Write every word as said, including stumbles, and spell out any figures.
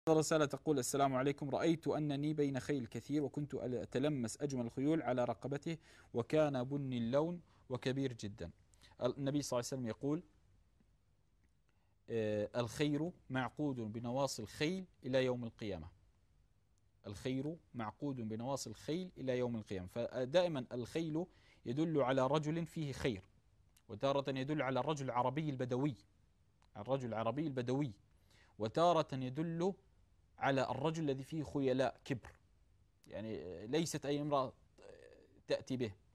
رسالة تقول: السلام عليكم، رأيت أنني بين خيل كثير وكنت أتلمس أجمل الخيول على رقبته وكان بني اللون وكبير جدا. النبي صلى الله عليه وسلم يقول: آه، الخير معقود بنواصي الخيل إلى يوم القيامة. الخير معقود بنواصي الخيل إلى يوم القيامة. فدائما الخيل يدل على رجل فيه خير، وتارة يدل على الرجل العربي البدوي، الرجل العربي البدوي، وتارة يدل على الرجل الذي فيه خيلاء كبر، يعني ليست أي امرأة تأتي به.